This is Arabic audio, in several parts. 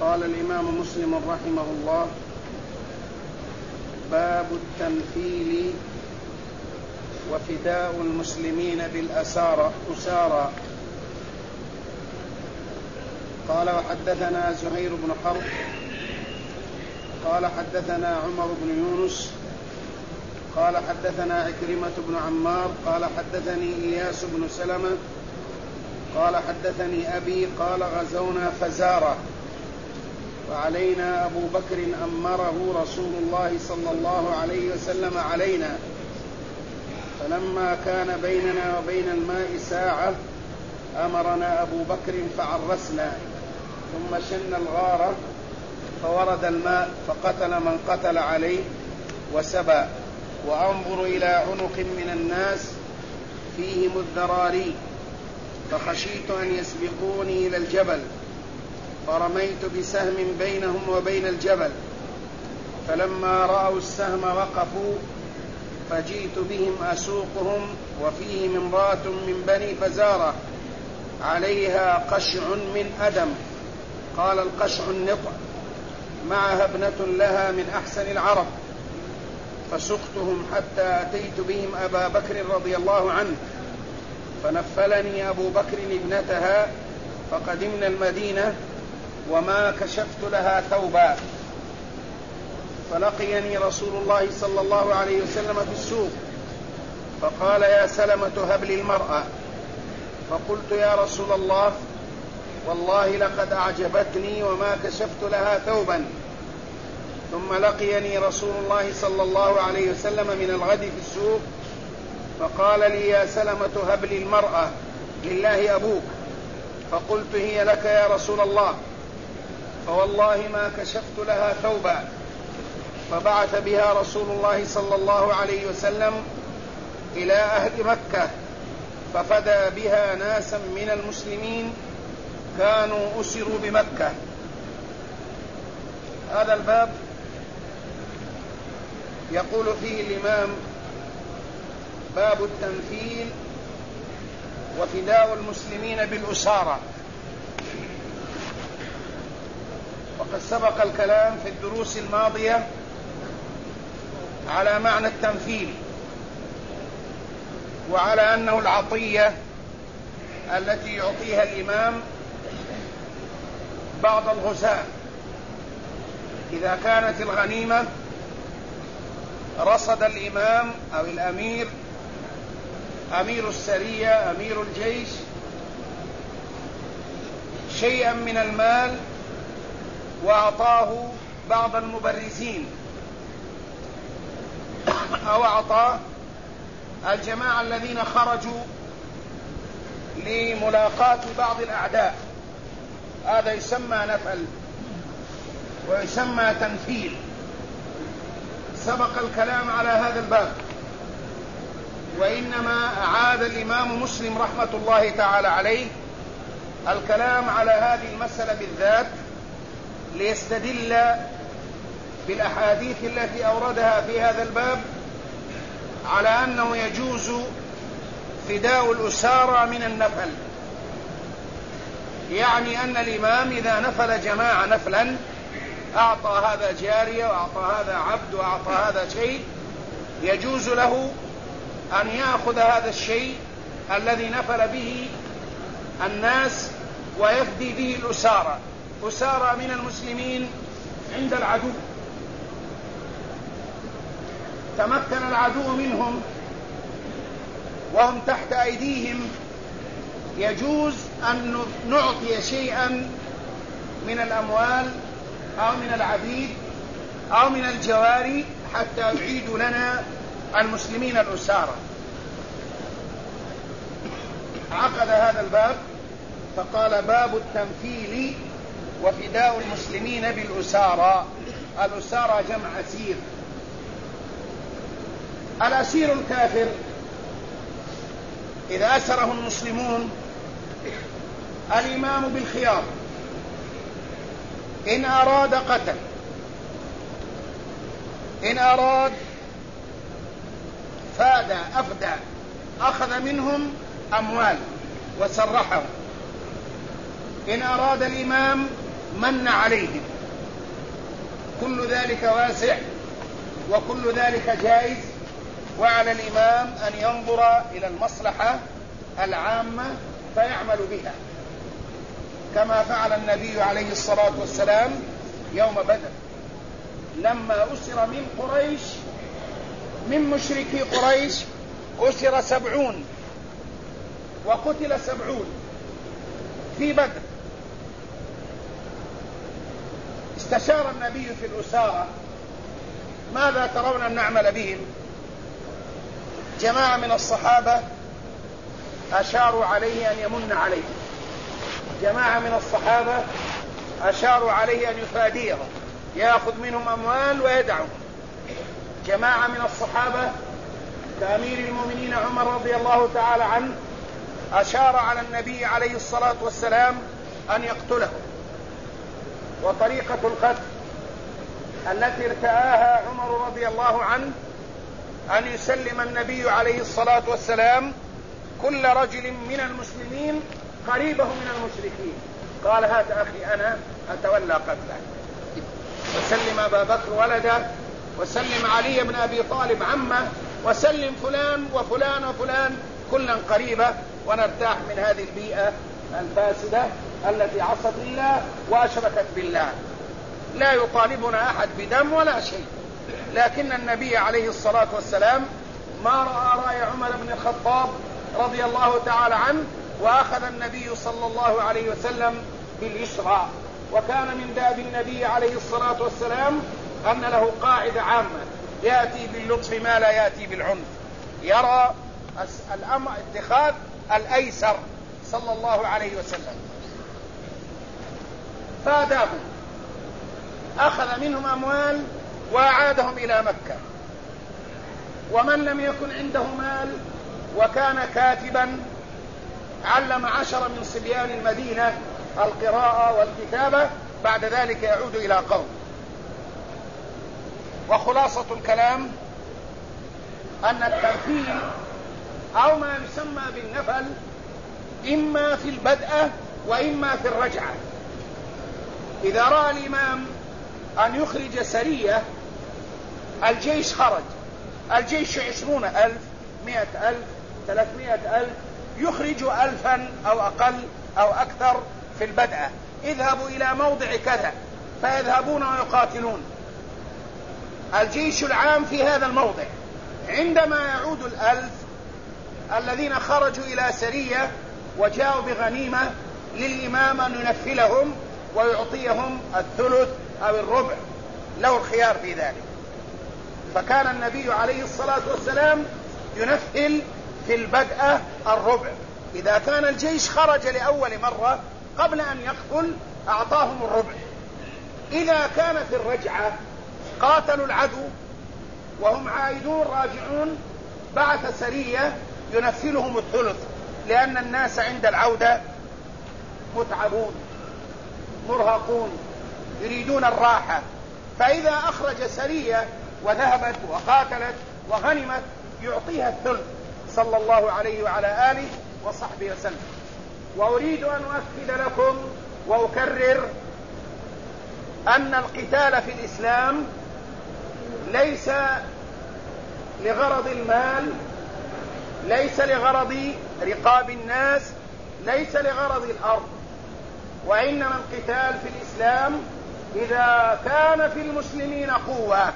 قال الإمام مسلم رحمه الله: باب التمثيل وفداء المسلمين بالأسارى. قال: وحدثنا زهير بن حرب قال حدثنا عمر بن يونس قال حدثنا عكرمة بن عمار قال حدثني إياس بن سلمة قال حدثني أبي قال: غزونا فزارة وعلينا أبو بكر أمره رسول الله صلى الله عليه وسلم علينا، فلما كان بيننا وبين الماء ساعة أمرنا أبو بكر فعرسنا، ثم شن الغارة فورد الماء فقتل من قتل عليه وسبى، وأنظر إلى عنق من الناس فيهم الذراري، فخشيت أن يسبقوني إلى الجبل، فرميت بسهم بينهم وبين الجبل، فلما رأوا السهم وقفوا، فجئت بهم أسوقهم، وفيهم امرأة من بني فزارة عليها قشع من أدم، قال: القشع النطع، معها ابنة لها من أحسن العرب، فسقتهم حتى أتيت بهم أبا بكر رضي الله عنه، فنفلني أبو بكر ابنتها، فقدمنا المدينة وما كشفت لها ثوبا، فلقيني رسول الله صلى الله عليه وسلم في السوق، فقال: يا سلمة هب لي المرأة. فقلت: يا رسول الله، والله لقد أعجبتني وما كشفت لها ثوبا. ثم لقيني رسول الله صلى الله عليه وسلم من الغد في السوق، فقال لي: يا سلمة هب لي المرأة، لله أبوك. فقلت: هي لك يا رسول الله، فوالله ما كشفت لها ثوبا. فبعث بها رسول الله صلى الله عليه وسلم إلى أهل مكة، ففدى بها ناسا من المسلمين كانوا أسروا بمكة. هذا الباب يقول فيه الإمام: باب التمثيل وفداء المسلمين بالأسارى. وقد سبق الكلام في الدروس الماضية على معنى التمثيل، وعلى أنه العطية التي يعطيها الإمام بعض الغزاة. إذا كانت الغنيمة رصد الإمام أو الأمير، أمير السرية، أمير الجيش، شيئا من المال وأعطاه بعض المبرزين، أو أعطاه الجماعة الذين خرجوا لملاقاة بعض الأعداء، هذا يسمى نفل ويسمى تمثيل. سبق الكلام على هذا الباب، وإنما أعاد الإمام مسلم رحمة الله تعالى عليه الكلام على هذه المسألة بالذات ليستدل بالأحاديث التي أوردها في هذا الباب على أنه يجوز فداء الأسارى من النفل. يعني أن الإمام إذا نفل جماعة نفلا، أعطى هذا جارية وأعطى هذا عبد وأعطى هذا شيء، يجوز له أن يأخذ هذا الشيء الذي نفل به الناس ويفدي به الأسارى، أسارى من المسلمين عند العدو، تمكن العدو منهم وهم تحت أيديهم، يجوز أن نعطي شيئا من الأموال أو من العبيد أو من الجواري حتى يعيدوا لنا المسلمين الأسارى. عقد هذا الباب فقال: باب التمثيل وفداء المسلمين بالأسارى. الأسارى جمع أسير. الأسير الكافر إذا أسره المسلمون الإمام بالخيار، إن أراد قتل، إن أراد فاد أفدى، أخذ منهم أموال وسرحهم. إن أراد الإمام من عليهم. كل ذلك واسع وكل ذلك جائز، وعلى الإمام أن ينظر إلى المصلحة العامة فيعمل بها، كما فعل النبي عليه الصلاة والسلام يوم بدر لما أسر من قريش، من مشركي قريش، أسر 70 وقتل 70 في بدر. استشار النبي في الأسارة ماذا ترون أن نعمل بهم؟ جماعة من الصحابة أشاروا عليه أن يمن عليهم، جماعة من الصحابة أشاروا عليه أن يفاديهم، يأخذ منهم أموال ويدعهم. جماعة من الصحابة كأمير المؤمنين عمر رضي الله تعالى عنه أشار على النبي عليه الصلاة والسلام أن يقتله. وطريقة القتل التي ارتآها عمر رضي الله عنه أن يسلم النبي عليه الصلاة والسلام كل رجل من المسلمين قريبه من المشركين، قال هات أخي أنا أتولى قتله، وسلم أبا بكر ولده، وسلم علي بن أبي طالب عمه، وسلم فلان وفلان وفلان كلا قريبة، ونرتاح من هذه البيئة الفاسدة التي عصت الله وأشركت بالله. لا يطالبنا أحد بدم ولا شيء، لكن النبي عليه الصلاة والسلام ما رأى رأي عمر بن الخطاب رضي الله تعالى عنه، وأخذ النبي صلى الله عليه وسلم باليسرى. وكان من داب النبي عليه الصلاة والسلام أن له قاعدة عامة: يأتي باللطف ما لا يأتي بالعنف، يرى الأمر اتخاذ الأيسر صلى الله عليه وسلم. فاداهم، أخذ منهم أموال وأعادهم إلى مكة. ومن لم يكن عنده مال وكان كاتبا علم 10 من صبيان المدينة القراءة والكتابة، بعد ذلك يعود إلى قوم. وخلاصة الكلام أن التنفيذ أو ما يسمى بالنفل إما في البدء وإما في الرجعة. إذا رأى الإمام أن يخرج سرية، الجيش خرج، الجيش 20,000 100,000 300,000، يخرج 1000 أو أقل أو أكثر في البدء. اذهبوا إلى موضع كذا، فيذهبون ويقاتلون. الجيش العام في هذا الموضع. عندما يعود 1000 الذين خرجوا إلى سرية وجاءوا بغنيمة، للإمام أن ينفلهم ويعطيهم الثلث أو الربع، له الخيار في ذلك. فكان النبي عليه الصلاة والسلام ينفل في البدء الربع. إذا كان الجيش خرج لأول مرة قبل أن يقتل أعطاهم الربع. إذا كان في الرجعة قاتلوا العدو وهم عائدون راجعون، بعث سرية ينفلهم الثلث، لأن الناس عند العودة متعبون مرهقون يريدون الراحة. فإذا أخرج سرية وذهبت وقاتلت وغنمت يعطيها الثلث صلى الله عليه وعلى آله وصحبه وسلم. وأريد أن أؤكد لكم وأكرر أن القتال في الإسلام ليس لغرض المال، ليس لغرض رقاب الناس، ليس لغرض الأرض، وإنما القتال في الإسلام إذا كان في المسلمين قوة،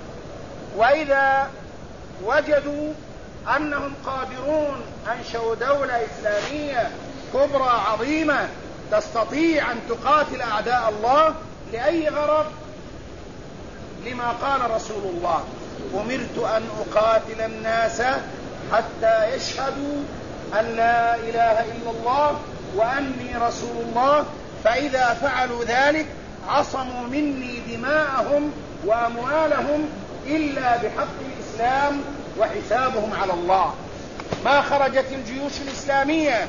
وإذا وجدوا أنهم قادرون أنشأوا دولة إسلامية كبرى عظيمة تستطيع أن تقاتل أعداء الله لأي غرض، لما قال رسول الله: أمرت أن أقاتل الناس حتى يشهدوا أن لا إله إلا الله وأني رسول الله، فإذا فعلوا ذلك عصموا مني دماءهم وأموالهم إلا بحق الإسلام وحسابهم على الله. ما خرجت الجيوش الإسلامية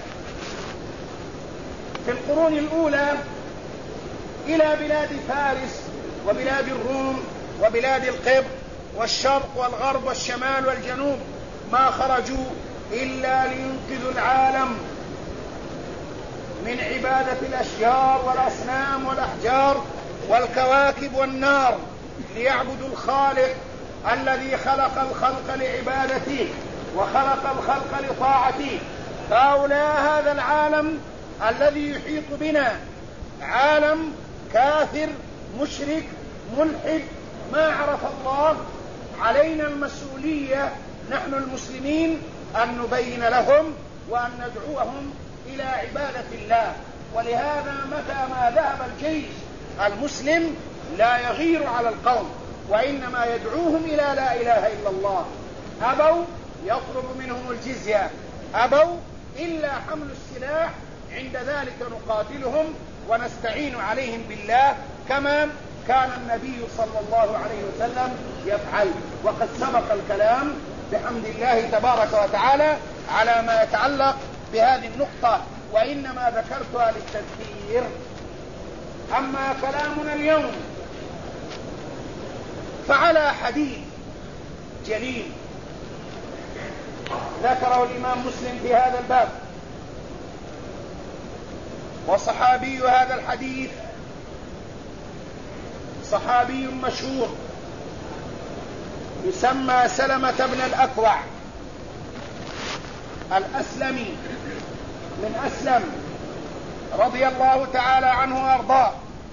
في القرون الأولى إلى بلاد فارس وبلاد الروم وبلاد القبط والشرق والغرب والشمال والجنوب، ما خرجوا إلا لينقذوا العالم من عبادة الأشجار والأصنام والأحجار والكواكب والنار ليعبدوا الخالق الذي خلق الخلق لعبادته وخلق الخلق لطاعته. فهؤلاء هذا العالم الذي يحيط بنا عالم كافر مشرك ملحد ما عرف الله، علينا المسؤولية نحن المسلمين أن نبين لهم وأن ندعوهم إلى عبادة الله. ولهذا متى ما ذهب الجيش المسلم لا يغير على القوم، وإنما يدعوهم إلى لا إله إلا الله. أبوا يطلب منهم الجزية، أبوا إلا حمل السلاح، عند ذلك نقاتلهم ونستعين عليهم بالله كما كان النبي صلى الله عليه وسلم يفعل. وقد سبق الكلام بحمد الله تبارك وتعالى على ما يتعلق بهذه النقطة، وإنما ذكرتها للتذكير. أما كلامنا اليوم فعلى حديث جليل ذكره الإمام مسلم في هذا الباب، وصحابي هذا الحديث صحابي مشهور يسمى سلمة بن الأكوع الأسلمي من أسلم رضي الله تعالى عنه وأرضاه.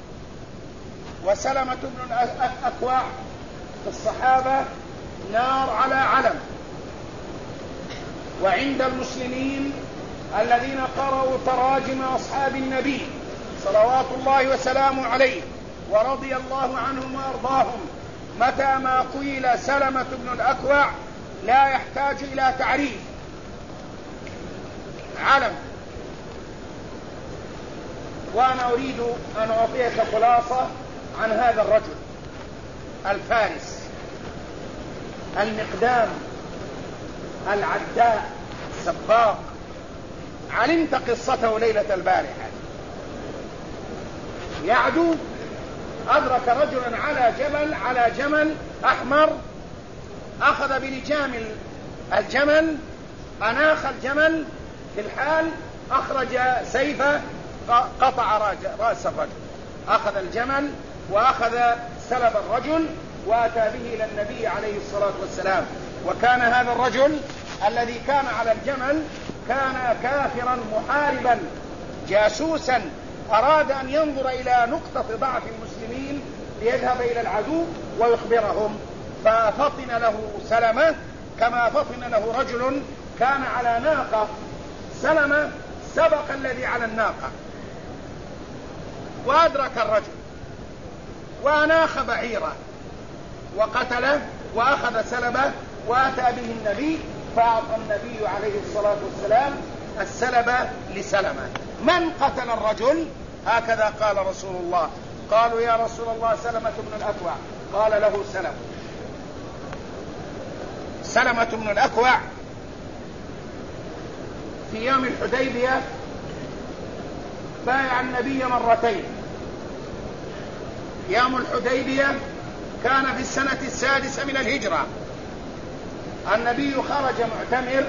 وسلمة بن الأكوع في الصحابة نار على علم، وعند المسلمين الذين قرأوا تراجم أصحاب النبي صلوات الله وسلامه عليه ورضي الله عنهم وأرضاهم، متى ما قيل سلمة بن الأكوع لا يحتاج إلى تعريف، علم. وأنا أريد أن أعطيك خلاصة عن هذا الرجل الفارس المقدام العداء السباق. علمت قصته ليلة البارحة، يعدو أدرك رجلا على جمل أحمر، أخذ بلجام الجمل، أناخ الجمل في الحال، أخرج سيفه قطع رأس الرجل، أخذ الجمل وأخذ سلب الرجل وأتى به إلى النبي عليه الصلاة والسلام. وكان هذا الرجل الذي كان على الجمل كان كافرا محاربا جاسوسا، أراد أن ينظر إلى نقطة ضعف المسلمين ليذهب إلى العدو ويخبرهم، ففطن له سلمة كما فطن له رجل كان على ناقة. سلمة سبق الذي على الناقة وأدرك الرجل وأناخ بعيره وقتله وأخذ سلبه وأتى به النبي، فأعطى النبي عليه الصلاة والسلام السلب لسلمة. من قتل الرجل؟ هكذا قال رسول الله. قالوا يا رسول الله سلمة بن الأكوع، قال له سلمة بن الأكوع في يوم الحديبية بايع النبي مرتين. يوم الحديبية كان في السنة 6 من الهجرة، النبي خرج معتمر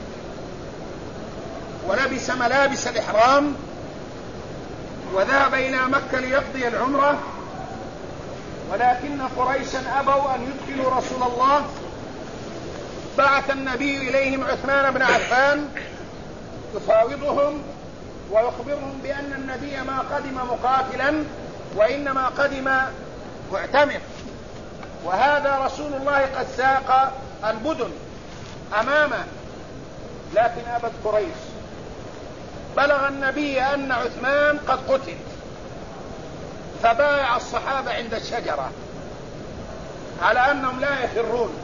ولبس ملابس الإحرام وذهب إلى مكة ليقضي العمرة، ولكن قريشا أبوا أن يدخلوا رسول الله. بعث النبي إليهم عثمان بن عفان يفاوضهم ويخبرهم بأن النبي ما قدم مقاتلا وإنما قدم معتمر، وهذا رسول الله قد ساق البدن أمامه، لكن أبت قريش. بلغ النبي أن عثمان قد قتل، فبايع الصحابة عند الشجرة على أنهم لا يفرون.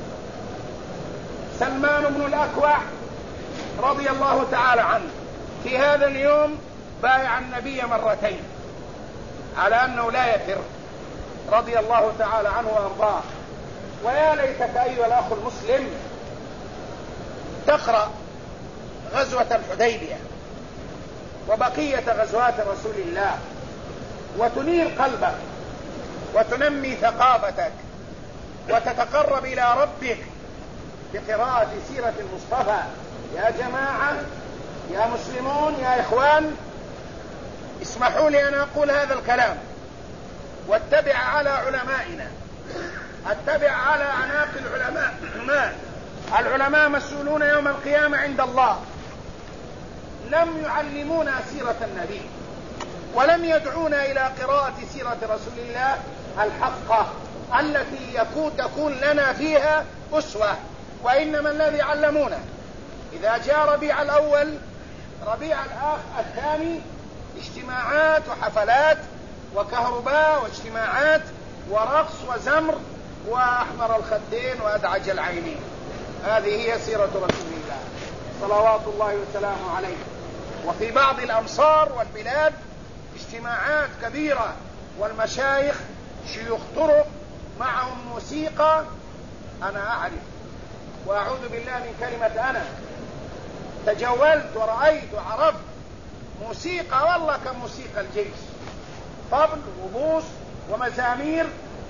سلمان بن الأكوع رضي الله تعالى عنه في هذا اليوم بايع النبي مرتين على أنه لا يفر، رضي الله تعالى عنه وأرضاه. ويا ليتك أيها الأخ المسلم تقرأ غزوة الحديبية وبقية غزوات رسول الله وتنير قلبك وتنمي ثقافتك وتتقرب إلى ربك بقراءة سيرة المصطفى. يا جماعة، يا مسلمون، يا إخوان، اسمحوا لي أن أقول هذا الكلام واتبع على علمائنا، اتبع على أعناق العلماء. العلماء مسؤولون يوم القيامة عند الله، لم يعلمونا سيرة النبي ولم يدعونا إلى قراءة سيرة رسول الله الحقة التي تكون لنا فيها أسوة، وإنما الذي علمونا إذا جاء ربيع الأول ربيع الثاني اجتماعات وحفلات وكهرباء واجتماعات ورقص وزمر وأحمر الخدين وأدعج العينين. هذه هي سيرة رسول الله صلوات الله وسلامه عليه. وفي بعض الأمصار والبلاد اجتماعات كبيرة والمشايخ شيوخ طرق معهم موسيقى. أنا أعرف وأعوذ بالله من كلمة أنا، تجولت ورأيت وعرفت موسيقى والله كموسيقى الجيش، طبل وبوس ومزامير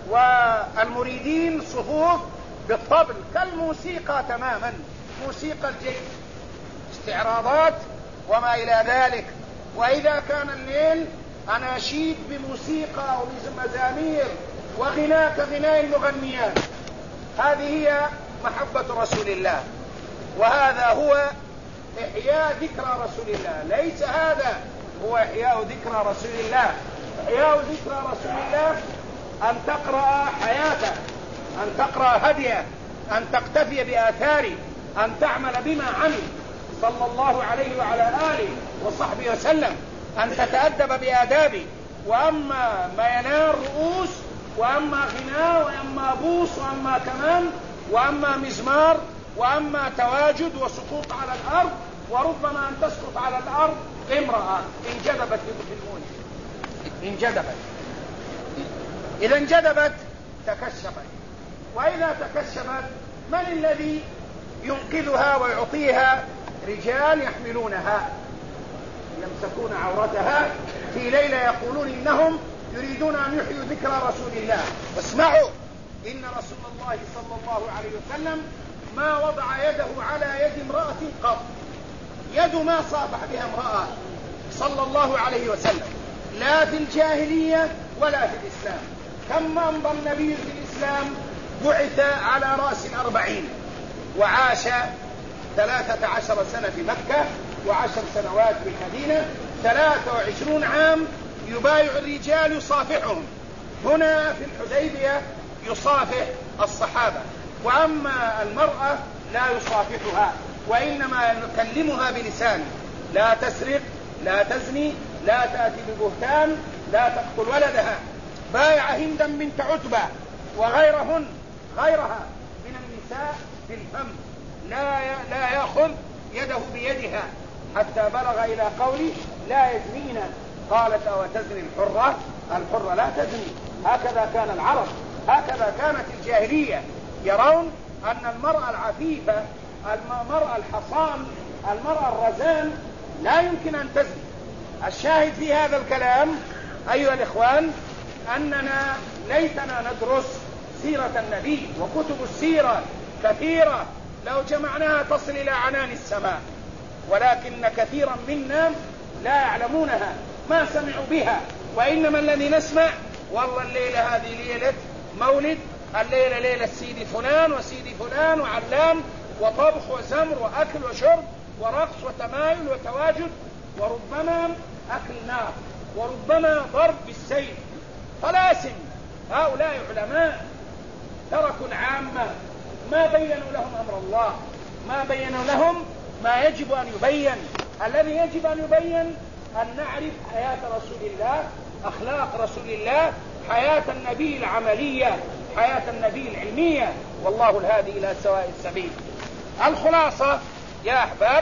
والمريدين صفوف بالطبل كالموسيقى تماما، موسيقى الجيش، استعراضات وما إلى ذلك. وإذا كان الليل أناشيد بموسيقى ومزامير وغناء كغناء المغنيات. هذه هي محبة رسول الله، وهذا هو إحياء ذكرى رسول الله. ليس هذا هو إحياء ذكرى رسول الله. إحياء ذكرى رسول الله أن تقرأ حياته، أن تقرأ هديه، أن تقتفي بآثاره، أن تعمل بما عمل صلى الله عليه وعلى آله وصحبه وسلم، أن تتأدب بآدابه. وأما ما ينال رؤوس، وأما غناء، وأما بوس، وأما كمان، وأما مزمار، وأما تواجد وسقوط على الأرض، وربما أن تسقط على الأرض امرأة انجذبت بالموت، انجذبت. إذا انجذبت تكشفت، وإذا تكشفت من الذي ينقذها ويعطيها؟ رجال يحملونها يمسكون عورتها في ليلة يقولون إنهم يريدون أن يحيوا ذكرى رسول الله. واسمعوا، إن رسول الله صلى الله عليه وسلم ما وضع يده على يد امرأة قط، يد ما صافح بها امرأة صلى الله عليه وسلم، لا في الجاهلية ولا في الإسلام. كم مضى النبي في الإسلام؟ بعث على رأس 40 وعاش 13 سنة في مكة و10 سنوات في المدينة، 23 عام يبايع الرجال يصافحهم. هنا في الحديبية يصافح الصحابة، وأما المرأة لا يصافحها، وإنما يكلمها بلسانه: لا تسرق، لا تزني، لا تأتي ببهتان، لا تقتل ولدها. بايع هندا بنت عتبة وغيرها من النساء في الفم، لا يأخذ يده بيدها حتى بلغ إلى قوله: لا يزنين. قالت: أو تزني الحرة؟ الحرة لا تزني. هكذا كان العرب، هكذا كانت الجاهلية، يرون أن المرأة العفيفة، المرأة الحصان، المرأة الرزان لا يمكن أن تزني. الشاهد في هذا الكلام أيها الإخوان أننا ليتنا ندرس سيرة النبي، وكتب السيرة كثيرة لو جمعناها تصل إلى عنان السماء، ولكن كثيرا منا لا يعلمونها، ما سمعوا بها. وإنما الذي نسمع: والله الليلة هذه ليلة مولد، الليلة ليلة سيدي فلان وسيدي فلان، وعلام وطبخ وزمر وأكل وشرب ورقص وتمايل وتواجد، وربما أكل نار، وربما ضرب بالسيف. طلاسم. هؤلاء علماء تركوا العامة، ما بينوا لهم أمر الله، ما بينوا لهم ما يجب أن يبين. الذي يجب أن يبين أن نعرف حياة رسول الله، أخلاق رسول الله، حياة النبي العملية، حياة النبي العلمية، والله الهادي إلى سواء السبيل. الخلاصة يا أحباب: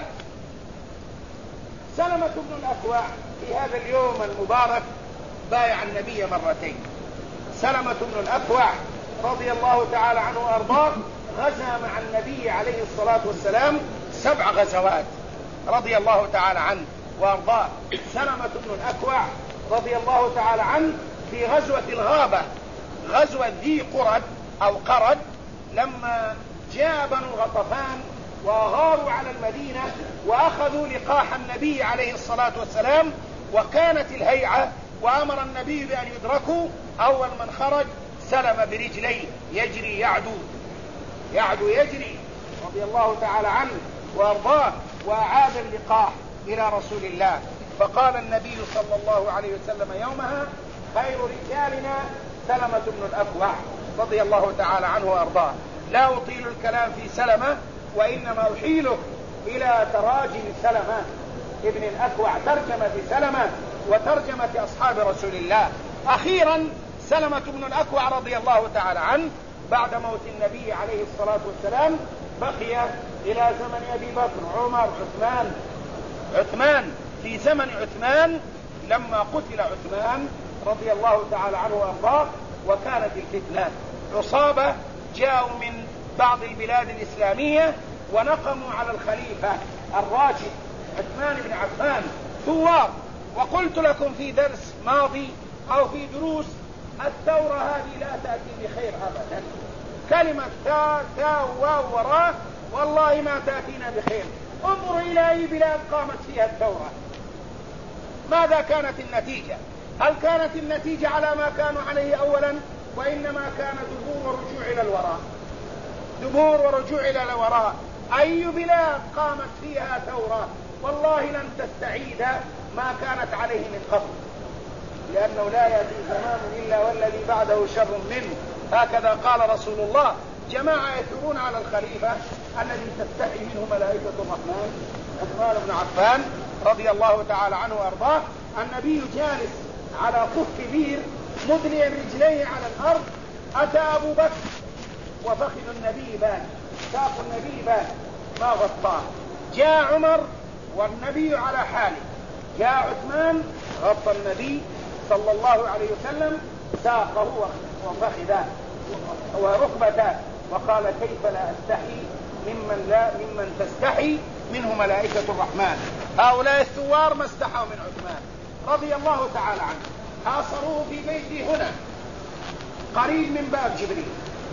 سلمة بن الأكوع في هذا اليوم المبارك بايع النبي مرتين. سلمة بن الأكوع رضي الله تعالى عنه وأرضاه غزا مع النبي عليه الصلاة والسلام 7 غزوات رضي الله تعالى عنه وأرضاه. سلمة بن الأكوع رضي الله تعالى عنه في غزوة الغابة، غزوة ذي قرد أو قرد، لما جاء بنو غطفان وغاروا على المدينة وأخذوا لقاح النبي عليه الصلاة والسلام وكانت الهيعة، وأمر النبي بأن يدركوا. أول من خرج سلم برجليه يجري يعدو يجري رضي الله تعالى عنه وأرضاه، وأعاد اللقاح إلى رسول الله. فقال النبي صلى الله عليه وسلم يومها: خير رجالنا سلمة بن الأكوع رضي الله تعالى عنه وأرضاه. لا أطيل الكلام في سلمة، وإنما أحيلك إلى تراجم سلمة ابن الأكوع، ترجمة سلمة وترجمة أصحاب رسول الله. أخيرا سلمة بن الأكوع رضي الله تعالى عنه بعد موت النبي عليه الصلاة والسلام بقي إلى زمن أبي بكر، عمر، عثمان. في زمن عثمان لما قتل عثمان رضي الله تعالى عنه وأرضاه وكانت الفتنة، عصابة جاءوا من بعض البلاد الإسلامية ونقموا على الخليفة الراشد عثمان بن عفان ثوار. وقلت لكم في درس ماضي أو في دروس: الثورة هذه لا تأتي بخير أبدا. كلمة تاء واو وراء والله ما تأتينا بخير. انظروا إلى أي بلاد قامت فيها الثورة، ماذا كانت النتيجة؟ هل كانت النتيجة على ما كانوا عليه أولا؟ وإنما كان دبور ورجوع إلى الوراء. أي بلاد قامت فيها ثورة والله لن تستعيد ما كانت عليه من قبل، لأنه لا يأتي زمان إلا والذي بعده شر منه. هكذا قال رسول الله: جماعة يثورون على الخليفة الذي تستحي منه ملائكة الرحمن عثمان بن عفان رضي الله تعالى عنه وأرضاه. النبي جالس على قف كبير مدليا رجليه على الأرض. أتى أبو بكر وفخذ النبي بان، ساق النبي بان ما غطاه. جاء عمر والنبي على حاله. جاء عثمان غطى النبي صلى الله عليه وسلم ساقه وفخذه وركبته، وقال: كيف لا أستحي ممن تستحي منه ملائكة الرحمن. هؤلاء الثوار ما استحوا من عثمان رضي الله تعالى عنه. حاصروه في بيته هنا قريب من باب جبريل.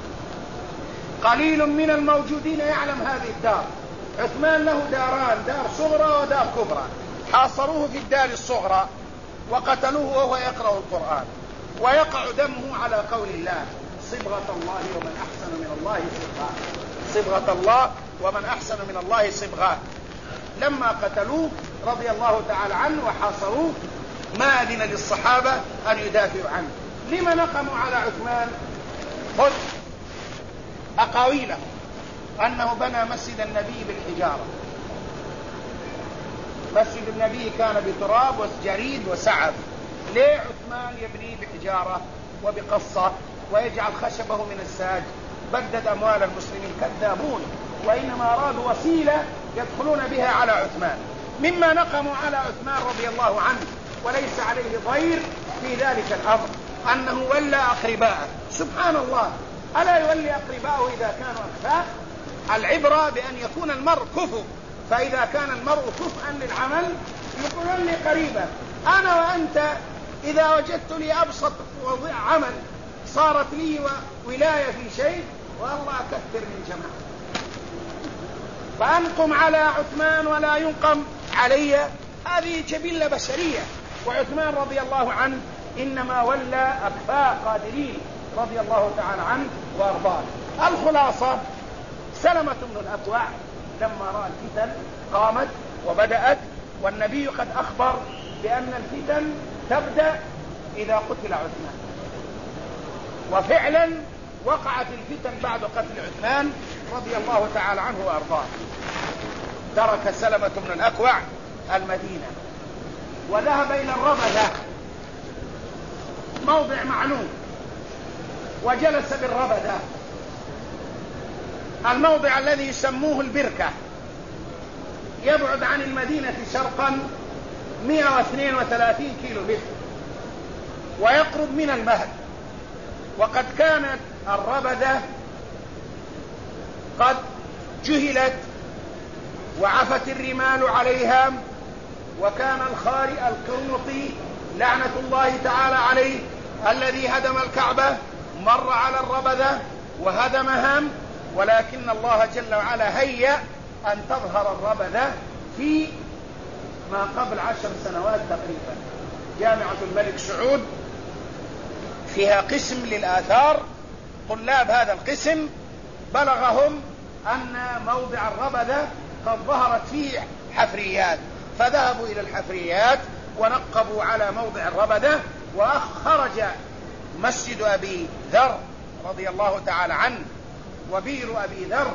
قليل من الموجودين يعلم هذه الدار. عثمان له داران، دار صغرى ودار كبرى. حاصروه في الدار الصغرى وقتلوه وهو يقرأ القرآن، ويقع دمه على قول الله: صبغة الله ومن أحسن من الله صبغة. صبغة الله ومن أحسن من الله صبغة. لما قتلوه رضي الله تعالى عنه وحاصروه ما أذن للصحابة أن يدافعوا عنه. لما نقموا على عثمان؟ قل أقاويله أنه بنى مسجد النبي بالحجارة. مسجد النبي كان بتراب وجريد وسعف. ليه عثمان يبني بحجارة وبقصة ويجعل خشبه من الساج؟ بدد أموال المسلمين. كذابون، وإنما أرادوا وسيلة يدخلون بها على عثمان. مما نقموا على عثمان رضي الله عنه وليس عليه ضير في ذلك الأمر أنه ولى أقرباءه. سبحان الله، ألا يولي أقرباءه إذا كانوا أكفاء؟ العبرة بأن يكون المرء كفء، فإذا كان المرء كفءا للعمل يولي قريبا. أنا وأنت إذا وجدت لي أبسط عمل صارت لي ولاية في شيء والله أكثر من جماعة، فأنقم على عثمان ولا ينقم علي. هذه جبلة بشرية. وعثمان رضي الله عنه إنما ولى أكفاء قادرين رضي الله تعالى عنه وأرضاه. الخلاصة: سلمة بن الأكوع لما رأى الفتن قامت وبدأت، والنبي قد أخبر بأن الفتن تبدأ إذا قتل عثمان. وفعلا وقعت الفتن بعد قتل عثمان رضي الله تعالى عنه وأرضاه. ترك سلمة بن الأكوع المدينة وذهب إلى الربذة، موضع معلوم، وجلس بالربذة، الموضع الذي يسموه البركة، يبعد عن المدينة شرقا 132 كيلو متر ويقرب من المهد. وقد كانت الربذة قد جهلت وعفت الرمال عليها، وكان الخارئ القرنطي لعنة الله تعالى عليه الذي هدم الكعبة مر على الربذة وهدمها، ولكن الله جل وعلا هيأ أن تظهر الربذة في ما قبل 10 سنوات تقريبا. جامعة الملك سعود فيها قسم للآثار، طلاب هذا القسم بلغهم أن موضع الربذة قد ظهرت فيه حفريات، فذهبوا إلى الحفريات ونقبوا على موضع الربذة، وخرج مسجد أبي ذر رضي الله تعالى عنه وبير أبي ذر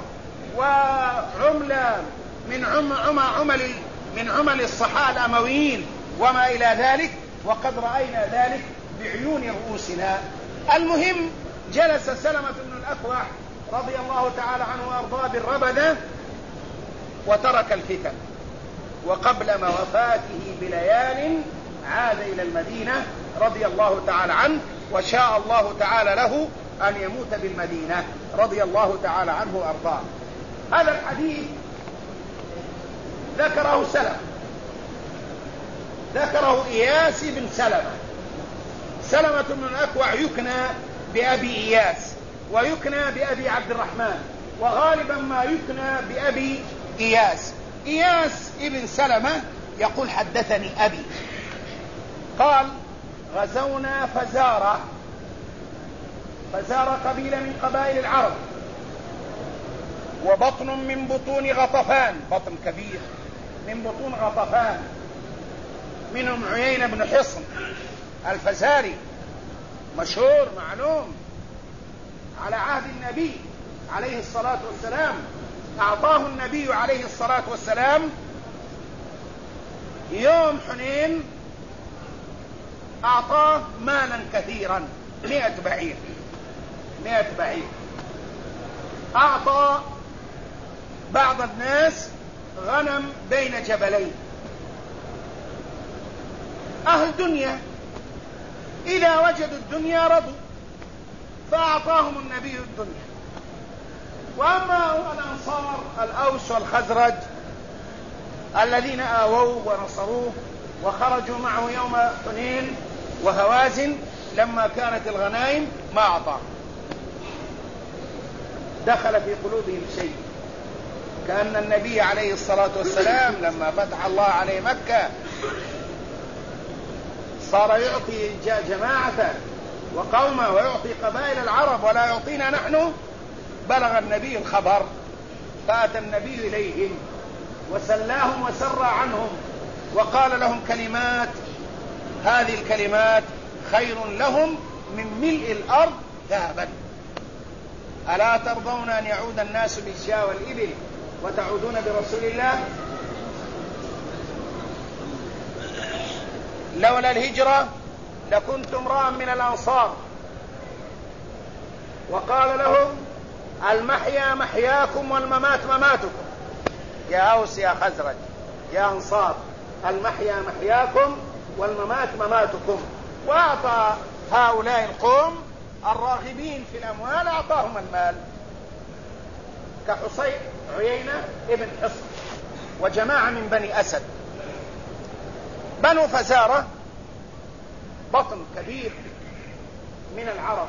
وعملة من عمل الصحابة الأمويين وما إلى ذلك، وقد رأينا ذلك بعيون رؤوسنا. المهم جلس سلمة بن الأكوع رضي الله تعالى عنه وأرضاه بالربذة وترك الفتن، وقبل وفاته بليال عاد إلى المدينة رضي الله تعالى عنه، وشاء الله تعالى له أن يموت بالمدينة رضي الله تعالى عنه وأرضاه. هذا الحديث ذكره إياس بن سلمة بن الأكوع يكنى بأبي إياس ويكنى بأبي عبد الرحمن، وغالبا ما يكنى بأبي إياس. إياس ابن سلمة يقول حدثني أبي قال غزونا فزارة قبيلة من قبائل العرب، وبطن من بطون غطفان، بطن كبير من بطون غطفان، منهم عيينة بن حصن الفزاري مشهور معلوم على عهد النبي عليه الصلاة والسلام. أعطاه النبي عليه الصلاة والسلام يوم حنين، أعطاه مالا كثيرا 100 بعير. أعطى بعض الناس غنم بين جبلين. أهل دنيا إذا وجدوا الدنيا رضوا، فأعطاهم النبي الدنيا. وأما الأنصار الأوس والخزرج الذين آووا ونصروه وخرجوا معه يوم حنين وهوازن لما كانت الغنائم ما أعطاه، دخل في قلوبهم شيء، كأن النبي عليه الصلاة والسلام لما فتح الله عليه مكة صار يعطي جماعته وقومه ويعطي قبائل العرب ولا يعطينا نحن. بلغ النبي الخبر فأتى النبي إليهم وسلاهم وسرى عنهم وقال لهم كلمات، هذه الكلمات خير لهم من ملء الأرض ذهبا. ألا ترضون أن يعود الناس بالشاة والإبل وتعودون برسول الله؟ لولا الهجرة لكنت امرأ من الأنصار. وقال لهم المحيا محياكم والممات مماتكم. يا أوس يا خزرج يا أنصار، المحيا محياكم والممات مماتكم. وأعطى هؤلاء القوم الراغبين في الأموال أعطاهم المال، كحصين عيينة ابن حصن وجماعة من بني أسد. بنو فزارة بطن كبير من العرب،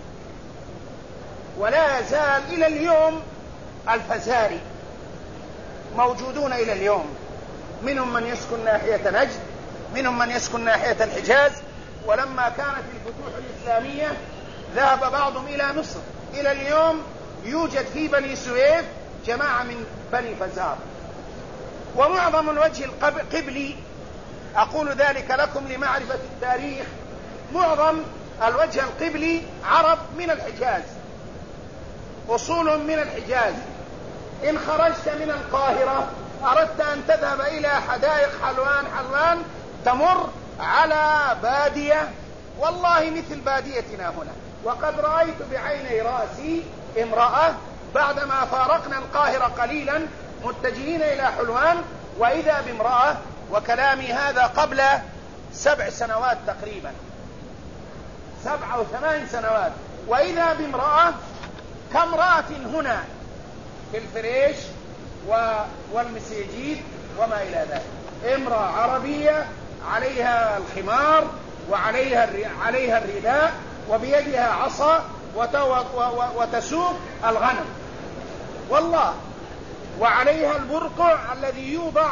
ولا يزال إلى اليوم الفزاري موجودون إلى اليوم، منهم من يسكن ناحية نجد، منهم من يسكن ناحية الحجاز. ولما كانت الفتوح الإسلامية ذهب بعضهم إلى مصر. إلى اليوم يوجد في بني سويف جماعة من بني فزار. ومعظم الوجه القبلي، أقول ذلك لكم لمعرفة التاريخ، معظم الوجه القبلي عرب من الحجاز، أصول من الحجاز. إن خرجت من القاهرة أردت أن تذهب إلى حدائق حلوان تمر على بادية والله مثل باديتنا هنا. وقد رأيت بعيني رأسي امرأة بعدما فارقنا القاهرة قليلا متجهين إلى حلوان، وإذا بامرأة، وكلامي هذا قبل 7 سنوات تقريبا، 7 أو 8 سنوات، وإذا بامرأة كامرأة هنا في الفريش والمسيجيد وما إلى ذلك، امرأة عربية عليها الخمار وعليها الرداء وبيدها عصا وتسوق الغنم والله، وعليها البرقع الذي يوضع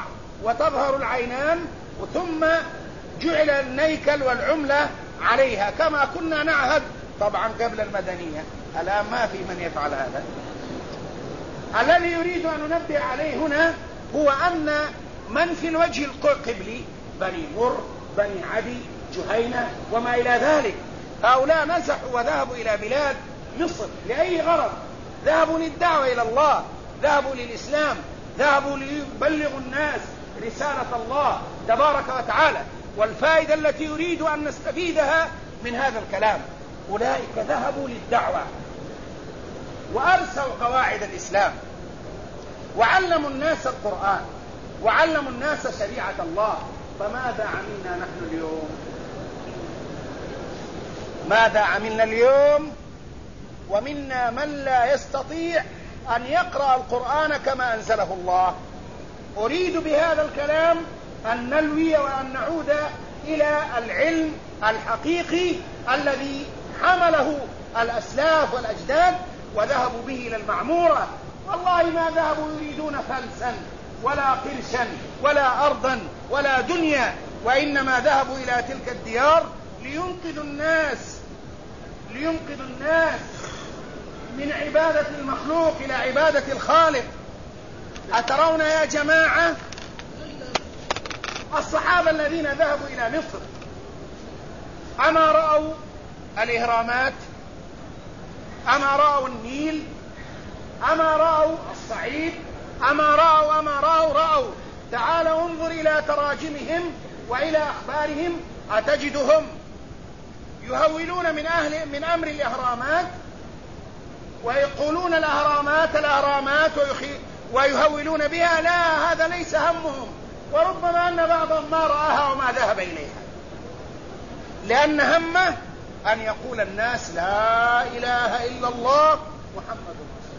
وتظهر العينان، ثم جعل النيكل والعملة عليها كما كنا نعهد طبعا قبل المدنية. الآن ما في من يفعل هذا. الذي يريد أن ننبه عليه هنا هو أن من في الوجه القبلي بني مر، بني عدي، جهينة وما إلى ذلك، هؤلاء نزحوا وذهبوا إلى بلاد مصر لأي غرض؟ ذهبوا للدعوة إلى الله، ذهبوا للإسلام، ذهبوا ليبلغوا الناس رسالة الله تبارك وتعالى والفائدة التي يريد أن نستفيدها من هذا الكلام. أولئك ذهبوا للدعوة وأرسوا قواعد الإسلام وعلموا الناس القرآن وعلموا الناس شريعة الله. فماذا عملنا نحن اليوم؟ ماذا عملنا اليوم؟ ومنا من لا يستطيع أن يقرأ القرآن كما أنزله الله. أريد بهذا الكلام أن نلوي وأن نعود إلى العلم الحقيقي الذي حمله الأسلاف والأجداد وذهبوا به إلى المعمورة. والله ما ذهبوا يريدون فلسا ولا قرشا ولا أرضا ولا دنيا، وإنما ذهبوا إلى تلك الديار لينقذوا الناس من عبادة المخلوق إلى عبادة الخالق. أترون يا جماعة الصحابة الذين ذهبوا إلى مصر أما رأوا الإهرامات؟ أما رأوا النيل؟ أما رأوا الصعيد؟ أما رأوا تعالوا انظر إلى تراجمهم وإلى أخبارهم، أتجدهم يهولون من أمر الإهرامات ويقولون الأهرامات ويهولون بها. لا، هذا ليس همهم، وربما أن بعضهم ما رآها وما ذهب إليها، لأن همه أن يقول الناس لا إله إلا الله محمد رسول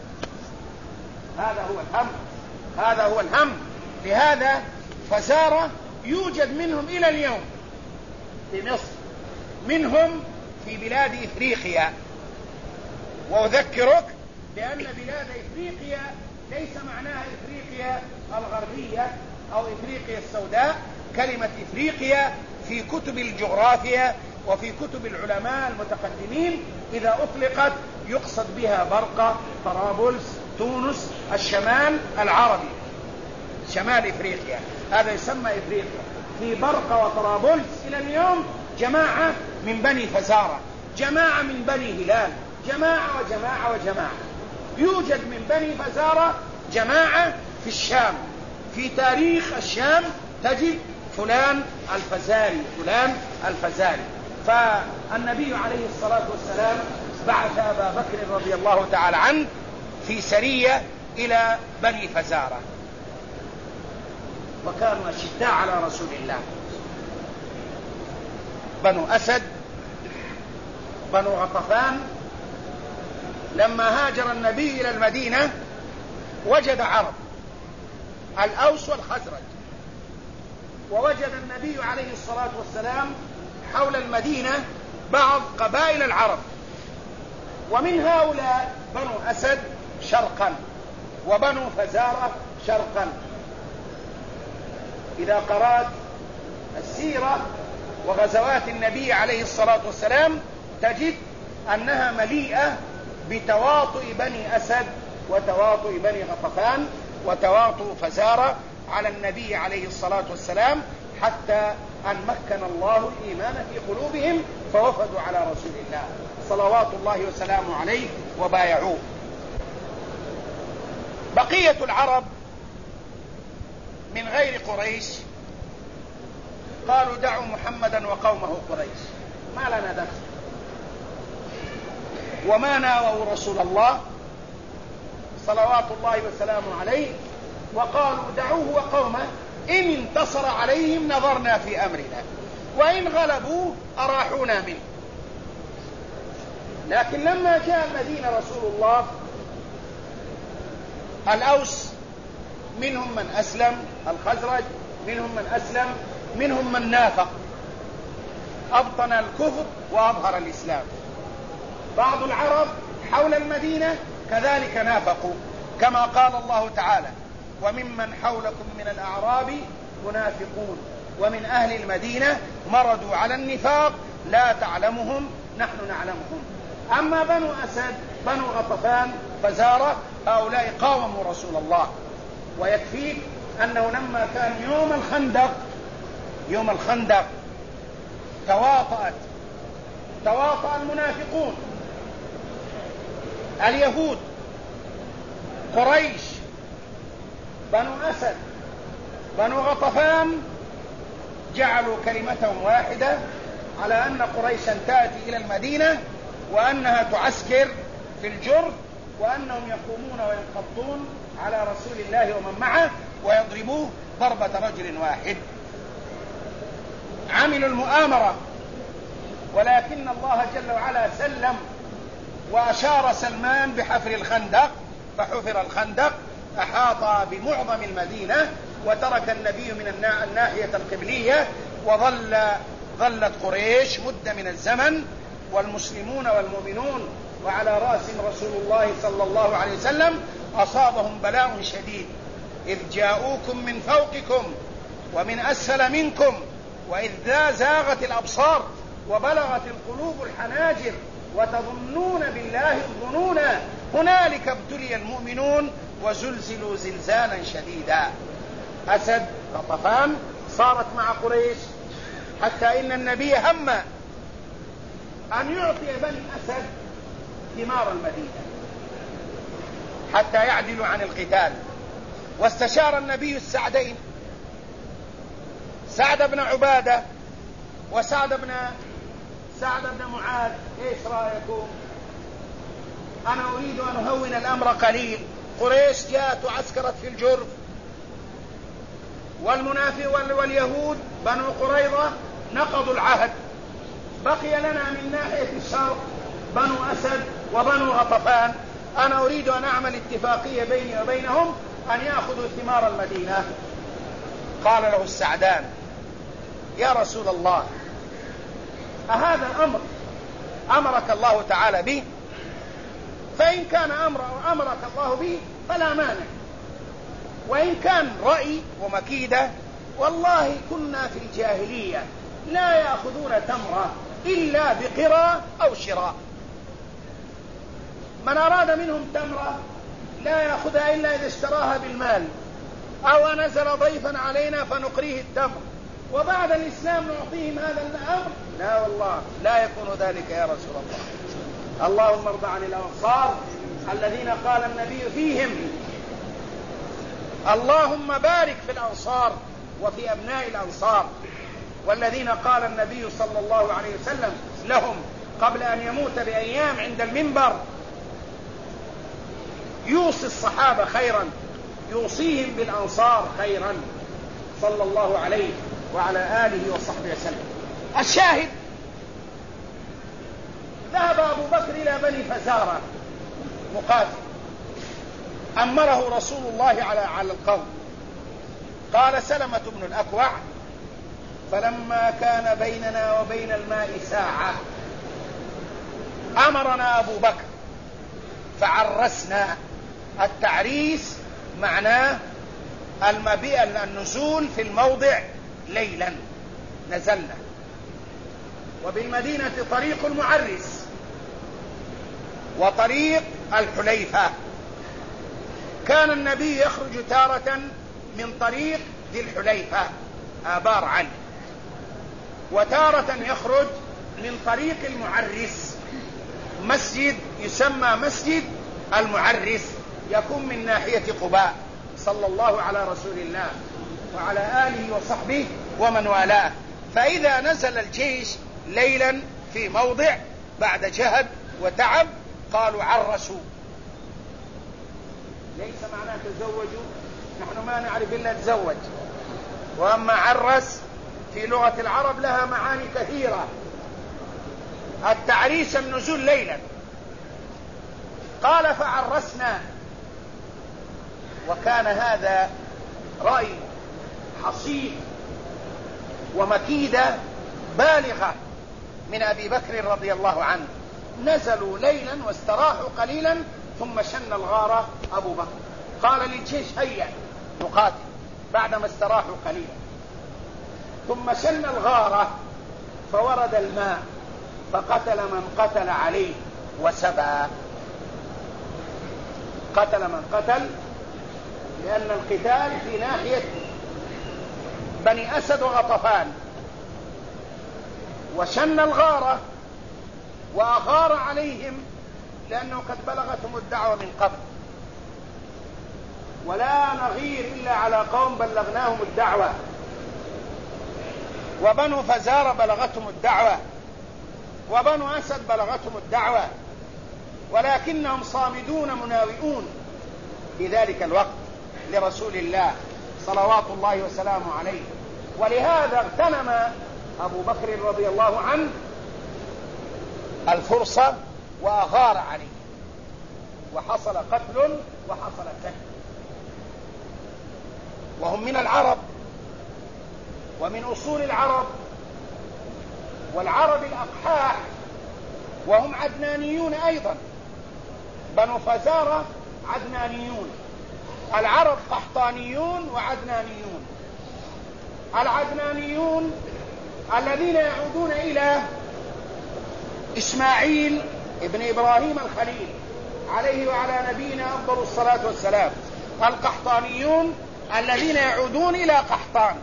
الله. هذا هو الهم. لهذا فزارة يوجد منهم إلى اليوم في مصر، منهم في بلاد إفريقيا. وأذكرك بأن بلاد إفريقيا ليس معناها إفريقيا الغربية أو إفريقيا السوداء. كلمة إفريقيا في كتب الجغرافيا وفي كتب العلماء المتقدمين إذا أطلقت يقصد بها برقة، طرابلس، تونس، الشمال العربي، شمال إفريقيا، هذا يسمى إفريقيا. في برقة وطرابلس إلى اليوم جماعة من بني فزارة، جماعة من بني هلال، جماعة وجماعة وجماعة. يوجد من بني فزارة جماعة في الشام، في تاريخ الشام تجد فلان الفزاري. فالنبي عليه الصلاة والسلام بعث أبا بكر رضي الله تعالى عنه في سرية إلى بني فزارة، وكانوا أشداء على رسول الله. بنو أسد، بنو غطفان. لما هاجر النبي إلى المدينة وجد عرب، الأوس والخزرج، ووجد النبي عليه الصلاة والسلام حول المدينة بعض قبائل العرب، ومن هؤلاء بنو أسد شرقا وبنو فزارة شرقا. إذا قرأت السيرة وغزوات النبي عليه الصلاة والسلام تجد أنها مليئة بتواطؤ بني أسد وتواطؤ بني غطفان وتواطؤ فزارة على النبي عليه الصلاة والسلام، حتى أن مكن الله الإيمان في قلوبهم فوفدوا على رسول الله صلوات الله وسلامه عليه وبايعوه. بقية العرب من غير قريش قالوا دعوا محمدا وقومه قريش، ما لنا دخل وما ناووا رسول الله صلوات الله وسلامه عليه، وقالوا دعوه وقومه إن انتصر عليهم نظرنا في أمرنا وإن غلبوا أراحونا منه. لكن لما جاء المدينة رسول الله، الأوس منهم من أسلم، الخزرج منهم من أسلم، منهم من نافق، أبطن الكفر وأظهر الإسلام. بعض العرب حول المدينة كذلك نافقوا، كما قال الله تعالى وممن حولكم من الأعراب منافقون ومن أهل المدينة مردوا على النفاق لا تعلمهم نحن نعلمهم. أما بنو أسد بنو غطفان فزارة هؤلاء قاوموا رسول الله. ويكفيك أنه لما كان يوم الخندق تواطأ المنافقون، اليهود، قريش، بنو أسد، بنو غطفان، جعلوا كلمتهم واحدة على أن قريشا تأتي إلى المدينة وأنها تعسكر في الجرف، وأنهم يقومون وينقضون على رسول الله ومن معه ويضربوه ضربة رجل واحد. عملوا المؤامرة، ولكن الله جل وعلا سلم وأشار سلمان بحفر الخندق، فحفر الخندق أحاط بمعظم المدينة، وترك النبي من الناحية القبلية، ظلت قريش مدة من الزمن والمسلمون والمؤمنون وعلى رأسهم رسول الله صلى الله عليه وسلم أصابهم بلاء شديد، إذ جاءوكم من فوقكم ومن أسفل منكم وإذ زاغت الأبصار وبلغت القلوب الحناجر وتظنون بالله الظنونا هنالك ابتلي المؤمنون وزلزلوا زلزالا شديدا. أسد غطفان صارت مع قريش، حتى إن النبي هم أن يعطي بني أسد ثمار المدينة حتى يعدلوا عن القتال. واستشار النبي السعدين، سعد بن عبادة وسعد بن معاذ، ايش رأيكم؟ أنا أريد أن أهون الأمر قليل. قريش جاءت وعسكرت في الجرف، والمنافق واليهود بنو قريظة نقضوا العهد، بقي لنا من ناحية الشرق بنو أسد وبنو غطفان. أنا أريد أن أعمل اتفاقية بيني وبينهم أن يأخذوا ثمار المدينة. قال له السعدان: يا رسول الله، أهذا الأمر أمرك الله تعالى به؟ فإن كان أمرك الله به فلا مانع، وإن كان رأي ومكيدة والله كنا في الجاهلية لا يأخذون تمرة إلا بقراء أو شراء، من أراد منهم تمرة لا يأخذها إلا إذا اشتراها بالمال، أو نزل ضيفا علينا فنقريه التمر، وبعد الإسلام نعطيهم هذا الأمر. لا والله لا يكون ذلك يا رسول الله. اللهم ارض عن الأنصار الذين قال النبي فيهم: اللهم بارك في الأنصار وفي أبناء الأنصار، والذين قال النبي صلى الله عليه وسلم لهم قبل أن يموت بأيام عند المنبر يوصي الصحابة خيرا، يوصيهم بالأنصار خيرا صلى الله عليه وعلى آله وصحبه وسلم. الشاهد: ذهب أبو بكر إلى بني فزارة مقاتل، أمره رسول الله على القوم. قال سلمة بن الأكوع: فلما كان بيننا وبين الماء ساعة أمرنا أبو بكر فعرسنا. التعريس معناه النزول في الموضع ليلا، نزلنا. وبالمدينة طريق المعرس وطريق الحليفة. كان النبي يخرج تارة من طريق ذي الحليفة آبار عنه، وتارة يخرج من طريق المعرس، مسجد يسمى مسجد المعرس، يكون من ناحية قباء، صلى الله على رسول الله وعلى آله وصحبه ومن والاه. فإذا نزل الجيش ليلا في موضع بعد جهد وتعب قالوا عرسوا. ليس معناه تزوجوا، نحن ما نعرف إلا تزوج، وأما عرس في لغة العرب لها معاني كثيرة. التعريس النزول ليلا. قال فعرسنا، وكان هذا رأي حصين ومكيدة بالغة من أبي بكر رضي الله عنه. نزلوا ليلا واستراحوا قليلا ثم شن الغارة أبو بكر. قال للجيش: هيا نقاتل، بعدما استراحوا قليلا. ثم شن الغارة فورد الماء فقتل من قتل عليه وسبى. قتل من قتل، لأن القتال في ناحية بني أسد وغطفان، وشن الغارة وأغار عليهم لأنه قد بلغتهم الدعوة من قبل، ولا نغير إلا على قوم بلغناهم الدعوة، وبنو فزارة بلغتهم الدعوة، وبنو أسد بلغتهم الدعوة، ولكنهم صامدون مناوئون في ذلك الوقت لرسول الله صلوات الله وسلامه عليه. ولهذا اغتنم أبو بكر رضي الله عنه الفرصة وأغار عليه، وحصل قتل وحصل سجن. وهم من العرب ومن أصول العرب، والعرب الأقحاح، وهم عدنانيون أيضا. بنو فزارة عدنانيون، العرب قحطانيون وعدنانيون. العدنانيون الذين يعودون إلى إسماعيل ابن إبراهيم الخليل عليه وعلى نبينا أفضل الصلاة والسلام. القحطانيون الذين يعودون إلى قحطان،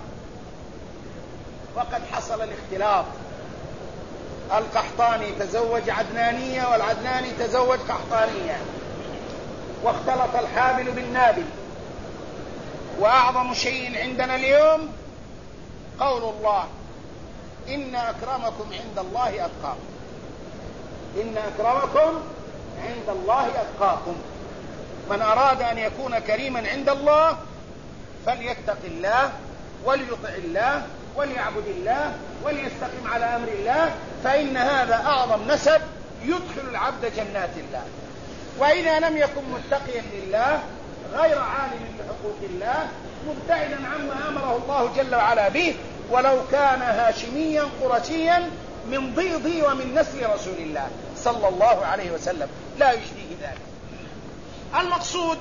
وقد حصل الاختلاط، القحطاني تزوج عدنانية والعدناني تزوج قحطانية، واختلط الحابل بالنابل. وأعظم شيء عندنا اليوم قول الله: إن أكرمكم عند الله أتقاكم. إن أكرمكم عند الله أتقاكم. من أراد أن يكون كريما عند الله فليتق الله وليطع الله وليعبد الله وليستقم على أمر الله، فإن هذا أعظم نسب يدخل العبد جنات الله. وإذا لم يكن متقيا لله غير عالم بحقوق الله مبتعدا عما أمره الله جل وعلا به، ولو كان هاشميا قرشيا من ضيض ومن نسل رسول الله صلى الله عليه وسلم لا يشبيه ذلك. المقصود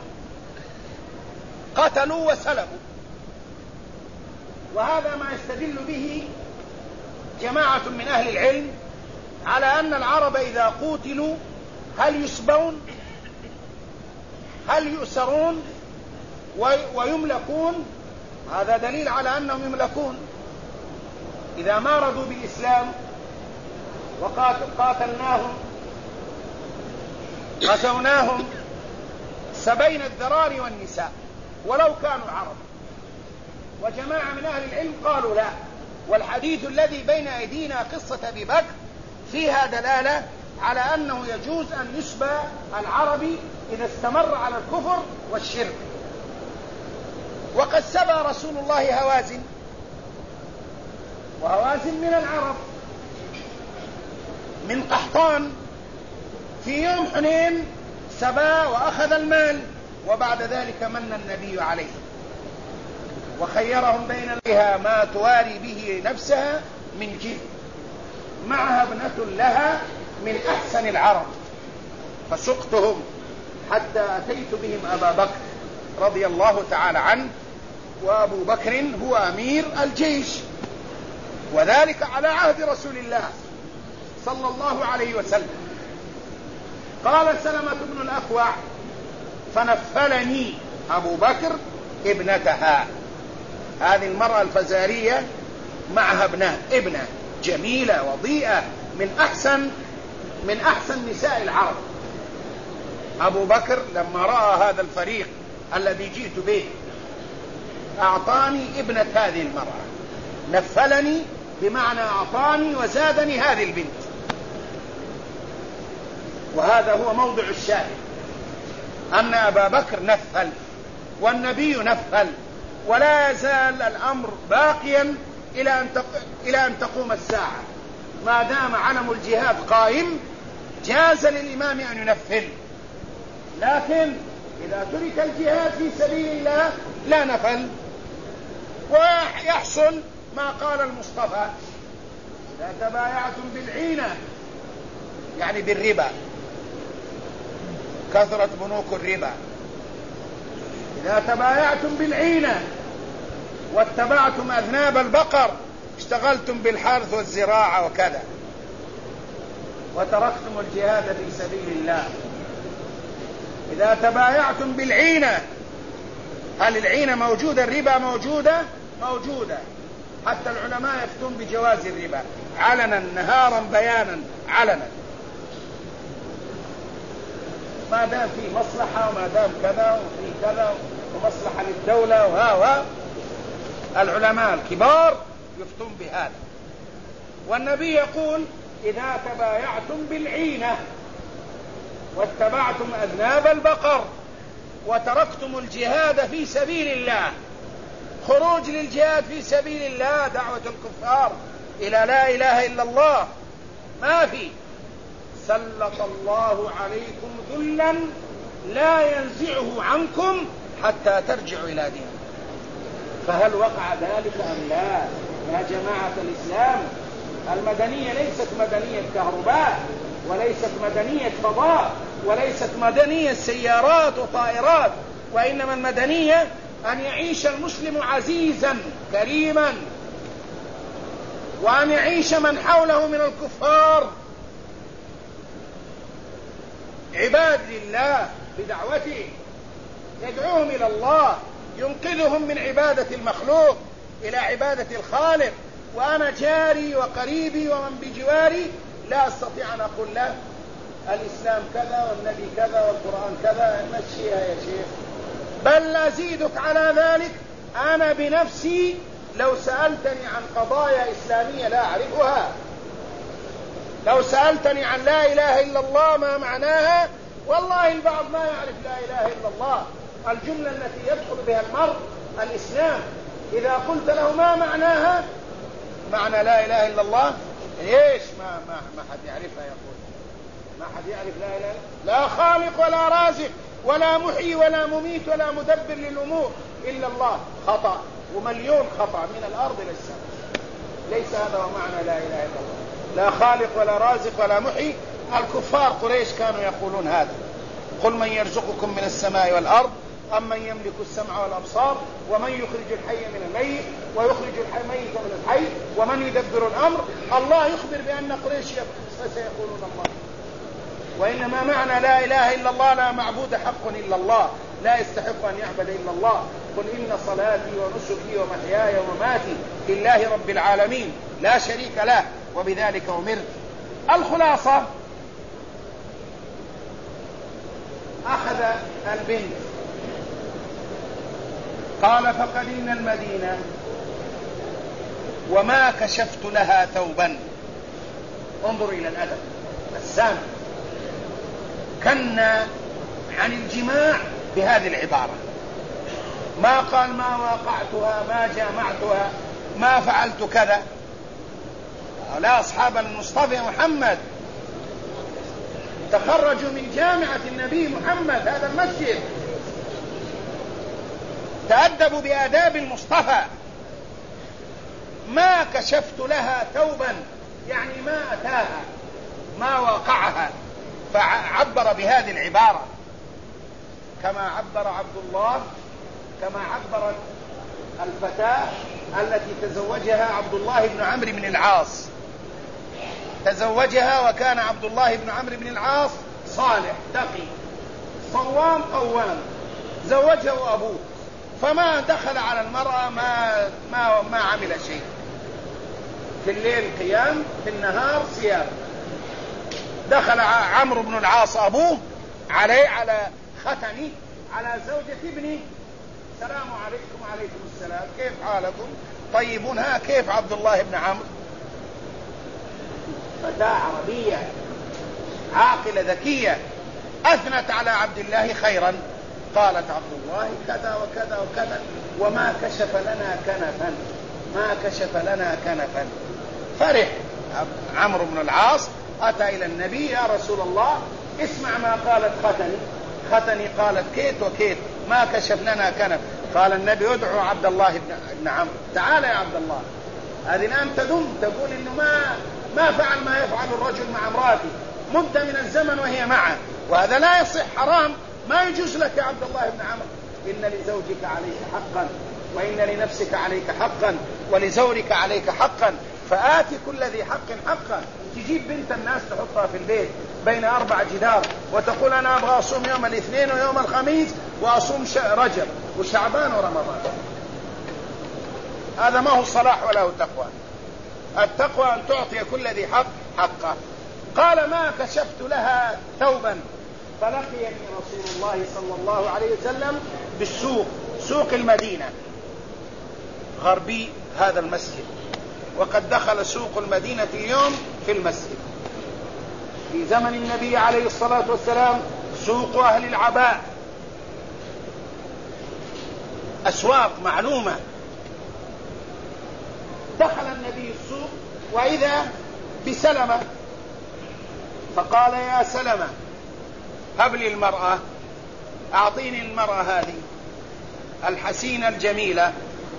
قتلوا وسلبوا، وهذا ما يستدل به جماعة من أهل العلم على أن العرب إذا قوتلوا هل يسبون، هل يؤسرون ويملكون. هذا دليل على أنهم يملكون إذا ما رضوا بالإسلام وقاتلناهم غزوناهم سبينا الذراري والنساء ولو كانوا عرب. وجماعة من أهل العلم قالوا لا، والحديث الذي بين أيدينا قصة أبي بكر فيها دلالة على أنه يجوز أن يسبى العربي إذا استمر على الكفر والشرك. وقد سبى رسول الله هوازن، وهوازن من العرب من قحطان، في يوم حنين سبى وأخذ المال، وبعد ذلك من النبي عليه وخيرهم بين بها ما تواري به نفسها من جد، معها ابنة لها من أحسن العرب، فسقتهم حتى أتيت بهم أبا بكر رضي الله تعالى عنه، وأبو بكر هو أمير الجيش، وذلك على عهد رسول الله صلى الله عليه وسلم. قال سلمة بن الأكوع: فنفلني أبو بكر ابنتها. هذه المرأة الفزارية معها ابنة جميلة وضيئة من أحسن نساء العرب. أبو بكر لما رأى هذا الفريق الذي جئت به أعطاني ابنة هذه المرأة. نفلني بمعنى أعطاني وزادني هذه البنت، وهذا هو موضع الشاهد، أن أبا بكر نفل والنبي نفل، ولا يزال الأمر باقيا إلى أن تقوم الساعة. ما دام علم الجهاد قائم جاز للإمام أن ينفل، لكن إذا ترك الجهاد في سبيل الله لا نفل. ويحصل ما قال المصطفى: إذا تبايعتم بالعينة، يعني بالربا، كثرت بنوك الربا. إذا تبايعتم بالعينة واتبعتم أذناب البقر اشتغلتم بالحرث والزراعة وكذا وتركتم الجهاد في سبيل الله. إذا تبايعتم بالعينة، هل العينة موجودة؟ الربا موجودة. حتى العلماء يفتون بجواز الربا علنا نهارا بيانا علنا، ما دام في مصلحة وما دام كذا وفي كذا ومصلحة للدولة العلماء الكبار يفتون بهذا. والنبي يقول إذا تبايعتم بالعينة واتبعتم أذناب البقر وتركتم الجهاد في سبيل الله، خروج للجهاد في سبيل الله، دعوة الكفار إلى لا إله إلا الله ما في، سلط الله عليكم ذلا لا ينزعه عنكم حتى ترجعوا إلى دينكم. فهل وقع ذلك أم لا؟ يا جماعة الإسلام، المدنية ليست مدنية كهرباء، وليست مدنية فضاء، وليست مدنية سيارات وطائرات، وإنما المدنية أن يعيش المسلم عزيزا كريما، وأن يعيش من حوله من الكفار عباد لله بدعوته، يدعوهم إلى الله، ينقذهم من عبادة المخلوق إلى عبادة الخالق. وأنا جاري وقريبي ومن بجواري لا أستطيع أن أقول له الإسلام كذا والنبي كذا والقرآن كذا، مشيها يا شيخ. بل أزيدك على ذلك، أنا بنفسي لو سألتني عن قضايا إسلامية لا أعرفها، لو سألتني عن لا إله إلا الله ما معناها، والله البعض ما يعرف لا إله إلا الله. الجملة التي يدخل بها المرء الإسلام، إذا قلت له ما معناها، معنى لا إله إلا الله، إيش ما حد يعرفها، يقول ما حد يعرف لا إله، لا خالق ولا رازق ولا محيي ولا مميت ولا مدبر للأمور إلا الله. خطأ، ومليون خطأ من الأرض إلى السماء. ليس هذا هو معنى لا إله إلا الله، لا خالق ولا رازق ولا محيي. الكفار قريش كانوا يقولون هذا، قل من يرزقكم من السماء والأرض أم من يملك السمع والأبصار ومن يخرج الحي من الميت ويخرج الميت من الحي ومن يدبر الأمر. الله يخبر بأن قريش سيقولون الله. وإنما معنى لا إله إلا الله لا معبود حق إلا الله، لا يستحق أن يعبد إلا الله. قل إن صلاتي ونسكي ومحياي ومماتي لله رب العالمين لا شريك له وبذلك أمرت. الخلاصة، أخذ البنت قال فقدمنا المدينة وما كشفت لها ثوبا. انظر إلى الأدب السامي، كنا عن الجماع بهذه العبارة، ما قال ما واقعتها ما جامعتها ما فعلت كذا. لا، أصحاب المصطفى محمد تخرجوا من جامعة النبي محمد، هذا المسجد، تأدبوا بآداب المصطفى. ما كشفت لها ثوبا يعني ما أتاها ما وقعها، فعبر بهذه العبارة كما عبر عبد الله، كما عبرت الفتاة التي تزوجها عبد الله بن عمرو بن العاص، تزوجها وكان عبد الله بن عمرو بن العاص صالح تقي صوام قوام، زوجه أبوه، فما دخل على المرأة ما عمل شيء، في الليل قيام في النهار صيام. دخل عمرو بن العاص أبوه على ختني على زوجة ابني، السلام عليكم وعليكم السلام، كيف حالكم طيبون، ها كيف عبد الله بن عمرو. فتاة عربية عاقلة ذكية أثنت على عبد الله خيرا، قالت عبد الله كذا وكذا وكذا وما كشف لنا كنفا، ما كشف لنا كنفا. فرح عمرو بن العاص، أتى إلى النبي يا رسول الله اسمع ما قالت ختني قالت كيت وكيت ما كشف لنا كنف. قال النبي ادعو عبد الله بن عمرو، تعال يا عبد الله، هذه الآن تذم تقول إنه ما فعل ما يفعل الرجل مع امرأته مدة من الزمن وهي معه، وهذا لا يصح، حرام، ما يجوز لك يا عبد الله بن عمرو، إن لزوجك عليك حقا وإن لنفسك عليك حقا ولزورك عليك حقا فآت كل ذي حق حقا. تجيب بنت الناس تحطها في البيت بين 4 جدار وتقول أنا أبغى أصوم يوم الاثنين ويوم الخميس وأصوم رجب وشعبان ورمضان. هذا ما هو صلاح ولا هو تقوى. التقوى أن تعطي كل ذي حق حقه. قال ما كشفت لها ثوبا فلقيني رسول الله صلى الله عليه وسلم بالسوق، سوق المدينة غربي هذا المسجد، وقد دخل سوق المدينة اليوم في المسجد. في زمن النبي عليه الصلاة والسلام سوق أهل العباء، أسواق معلومة. دخل النبي السوق وإذا بسلمة فقال يا سلمة هب لي المرأة، أعطيني المرأة هذه الحسينة الجميلة.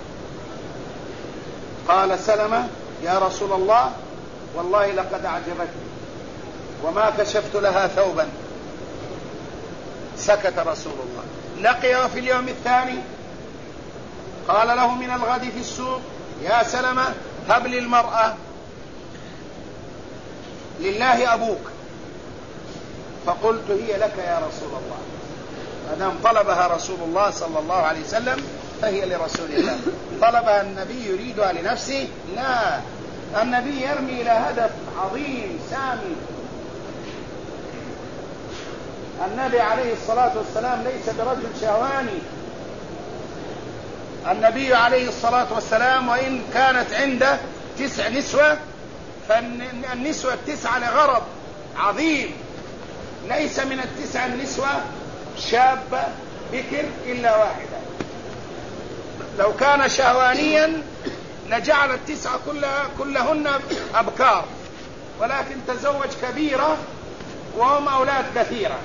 قال سلمة يا رسول الله والله لقد أعجبتني وما كشفت لها ثوبا. سكت رسول الله. لقيه في اليوم الثاني قال له من الغد في السوق يا سلمة هب لي المرأة لله أبوك. فقلت هي لك يا رسول الله، أدام طلبها رسول الله صلى الله عليه وسلم فهي لرسول الله. طلبها النبي يريدها لنفسه؟ لا، النبي يرمي إلى هدف عظيم سامي. النبي عليه الصلاة والسلام ليس برجل شهواني. النبي عليه الصلاة والسلام وإن كانت عنده 9 نسوة فالنسوة 9 لغرض عظيم. ليس من 9 النسوة شابة بكر إلا واحدة. لو كان شهوانيا لجعل 9 كلهن أبكار، ولكن تزوج كبيرة وهم أولاد كثيرة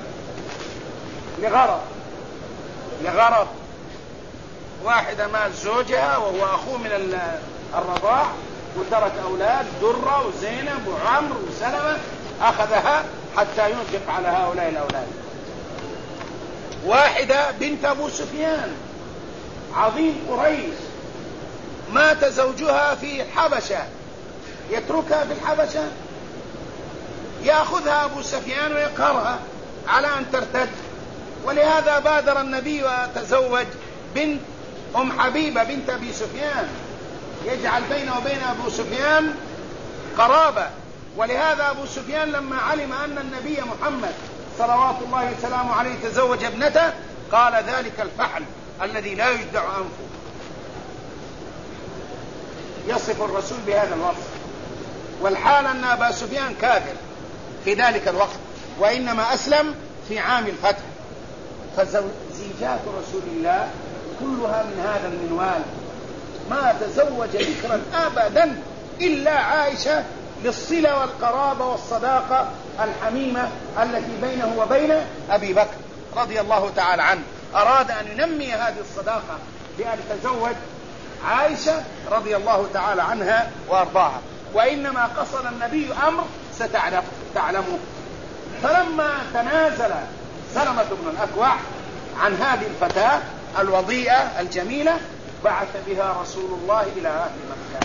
لغرض. واحدة مات زوجها وهو أخوه من الرضاع وترك أولاد درة وزينب وعمر وسلمة، أخذها حتى ينفق على هؤلاء الأولاد. واحدة بنت أبو سفيان عظيم قريش مات زوجها في الحبشة، يتركها في الحبشة، يأخذها أبو سفيان ويقهرها على أن ترتد. ولهذا بادر النبي وتزوج بنت أم حبيبة بنت أبي سفيان، يجعل بينه وبين أبو سفيان قرابة. ولهذا أبو سفيان لما علم أن النبي محمد صلوات الله وسلامه عليه تزوج ابنته قال ذلك الفحل الذي لا يجدع أنفه. يصف الرسول بهذا الوصف، والحال أن أبا سفيان كافر في ذلك الوقت وإنما أسلم في عام الفتح. فزيجات رسول الله كلها من هذا المنوال. ما تزوج ذكرا أبدا إلا عائشة للصلة والقرابة والصداقة الحميمة التي بينه وبين أبي بكر رضي الله تعالى عنه. أراد أن ينمي هذه الصداقة بأن تزوج عائشة رضي الله تعالى عنها وأرضاها، وإنما قصد النبي أمر ستعلمه. فلما تنازل سلمة بن الأكوع عن هذه الفتاة الوضيئة الجميلة بعث بها رسول الله إلى أهل مكة،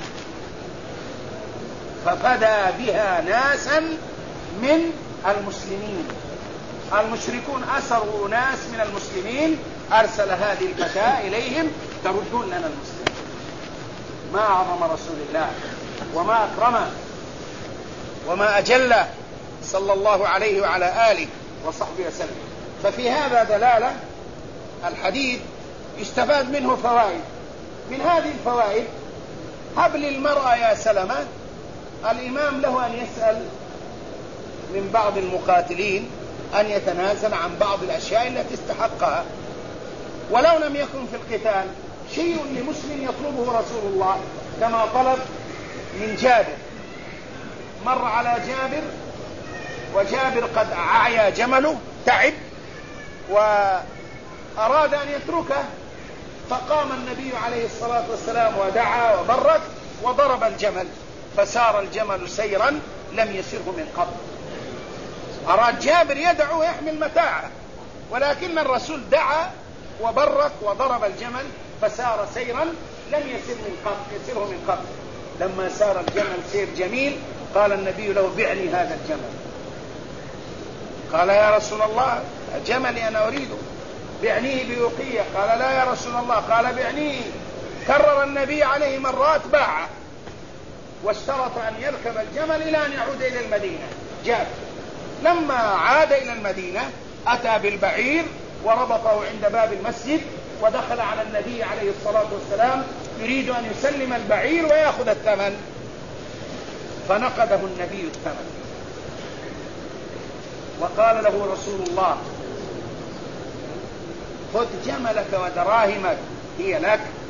ففدى بها ناسا من المسلمين. المشركون أسروا ناس من المسلمين، أرسل هذه الفتاة إليهم تردون لنا المسلمين. ما أعظم رسول الله وما أكرمه وما أجله صلى الله عليه وعلى آله وصحبه وسلم. ففي هذا دلالة الحديث يستفاد منه فوائد. من هذه الفوائد هب للمرأة يا سلمة. الإمام له أن يسأل من بعض المقاتلين أن يتنازل عن بعض الأشياء التي استحقها، ولو لم يكن في القتال شيء لمسلم يطلبه رسول الله، كما طلب من جابر. مر على جابر وجابر قد عيا جمله تعب وأراد أن يتركه، فقام النبي عليه الصلاة والسلام ودعا وبرك وضرب الجمل، فسار الجمل سيرا لم يسره من قبل. أراد جابر يدعو ويحمل متاعه، ولكن الرسول دعا وبرك وضرب الجمل فسار سيرا لم يسره من قبل. لما سار الجمل سير جميل قال النبي له بعني هذا الجمل. قال يا رسول الله جملي أنا أريده، بعنيه بوقية. قال لا يا رسول الله. قال بعنيه. كرر النبي عليه مرات باعه، واشترط أن يركب الجمل إلى أن يعود إلى المدينة. جاء لما عاد إلى المدينة أتى بالبعير وربطه عند باب المسجد، ودخل على النبي عليه الصلاة والسلام يريد أن يسلم البعير ويأخذ الثمن، فنقده النبي الثمن وقال له رسول الله خذ جملك ودراهمك هي لك